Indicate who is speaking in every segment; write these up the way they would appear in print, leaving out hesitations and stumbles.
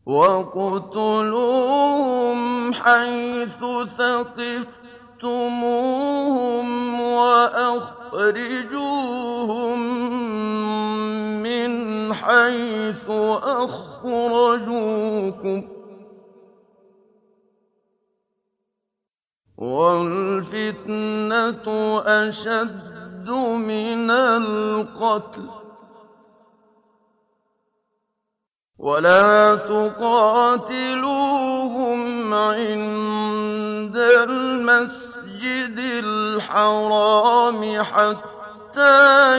Speaker 1: وَاقْتُلُوهُمْ حَيْثُ ثَقِفْتُمُوهُمْ وَأَخْرِجُوهُم مِّنْ حَيْثُ أَخْرَجُوكُمْ ۚ وَالْفِتْنَةُ أَشَدُّ مِنَ الْقَتْلِ ۗ وَلَا تُقَاتِلُوهُمْ عِندَ الْمَسْجِدِ الْحَرَامِ حَتَّىٰ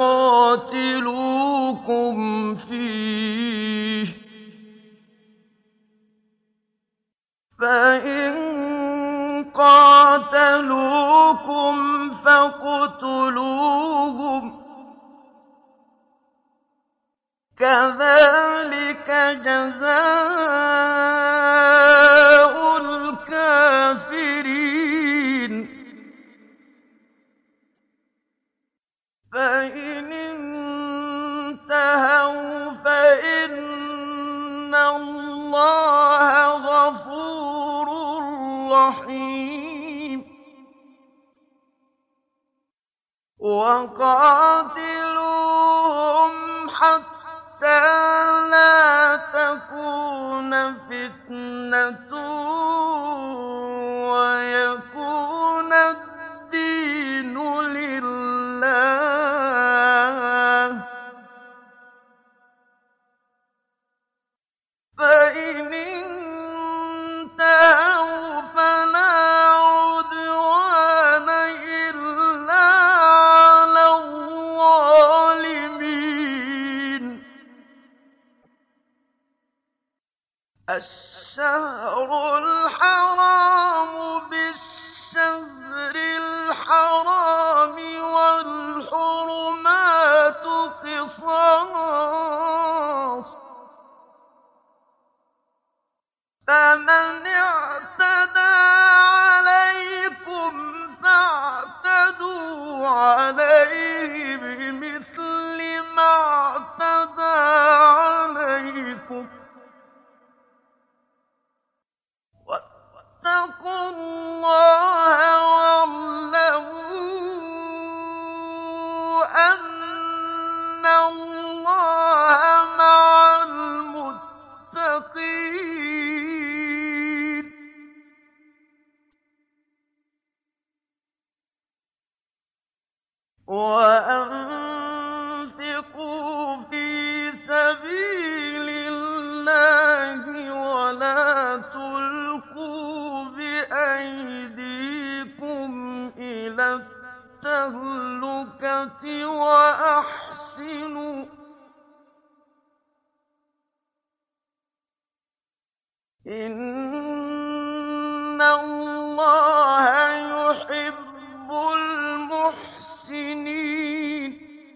Speaker 1: يُقَاتِلُوكُمْ فِيهِ ۖ فَإِن قَاتَلُوكُمْ فَاقْتُلُوهُمْ ۗ كَذَٰلِكَ جَزَاءُ الْكَافِرِينَ. فَإِنِ انتَهَوْا فَإِنَّ اللَّهَ غَفُورٌ رَّحِيمٌ. وَقَاتِلُوهُمْ حَتَّىٰ لَا تَكُونَ فِتْنَةٌ وَيَكُونَ الدِّينُ لِلَّهِ ۖ فَإِنِ انتَهَوْا فَلَا عُدْوَانَ إِلَّا عَلَى الظَّالِمِينَ. الشَّهْرُ الْحَرَامُ بِالشَّهْرِ الْحَرَامِ وَالْحُرُمَاتُ قِصَاصٌ ۚ فَمَنِ اعْتَدَىٰ عَلَيْكُمْ فَاعْتَدُوا عَلَيْهِ بِمِثْلِ مَا اعْتَدَىٰ عَلَيْكُمْ ۚ وَاتَّقُوا اللَّهَ وَاعْلَمُوا أَنَّ اللَّهَ مَعَ الْمُتَّقِينَ. وَأَنفِقُوا فِي سَبِيلِ اللَّهِ وَلَا تُلْقُوا بِأَيْدِيكُمْ إِلَى التَّهْلُكَةِ وَأَحْسِنُوا ۚ إِنَّ اللَّهَ يُحِبُّ الْمُحْسِنِينَ.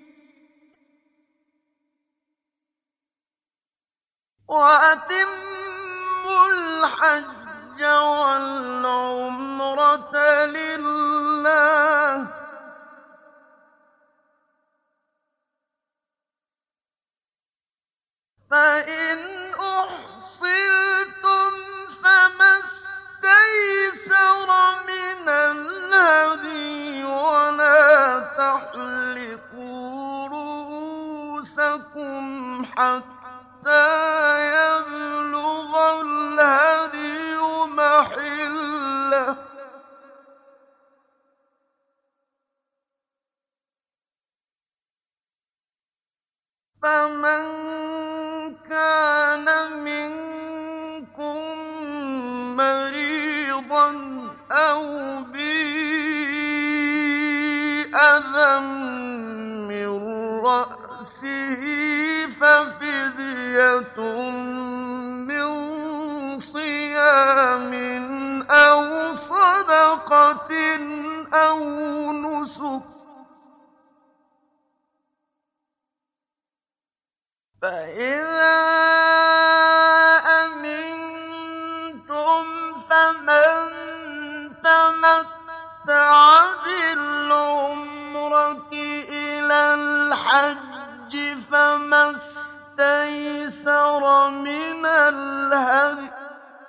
Speaker 1: وَأَتِمُّوا الْحَجَّ وَالْعُمْرَةَ لِلَّهِ ۖ فَإِنْ أُحْصِرْتُمْ فَمَا اسْتَيْسَرَ مِنَ الْهَدْيِ ۖ وَلَا تَحْلِقُوا رُءُوسَكُمْ حَتَّىٰ يَبْلُغَ الْهَدْيُ مَحِلَّهُ ۚ فَمَن كَانَ مِنكُم مَّرِيضًا أَوْ بِهِ أَذًى مِّن رَّأْسِهِ فَفِدْيَةٌ مِّن صِيَامٍ أَوْ صَدَقَةٍ أَوْ نُسُكٍ ۚ فَإِذَا أَمِنتُمْ فَمَن تَمَتَّعَ بِالْعُمْرَةِ إِلَى الْحَجِّ فَمَا اسْتَيْسَرَ مِنَ الْهَدْيِ ۖ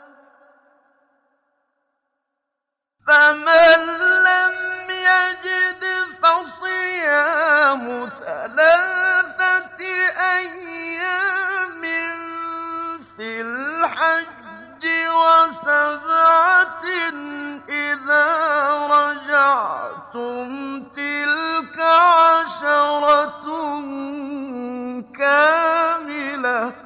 Speaker 1: فَمَن لَّمْ يَجِدْ فَصِيَامُ ثَلَاثَةِ أَيَّامٍ فِي الْحَجِّ وَسَبْعَةٍ إِذَا رَجَعْتُمْ ۗ تِلْكَ عَشَرَةٌ كَامِلَةٌ ۗ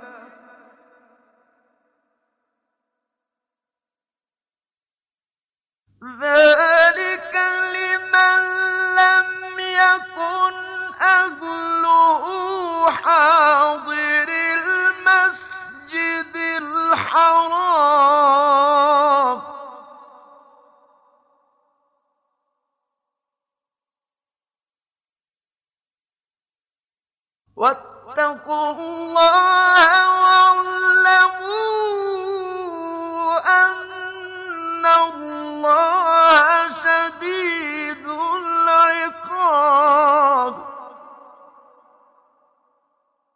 Speaker 1: ذَٰلِكَ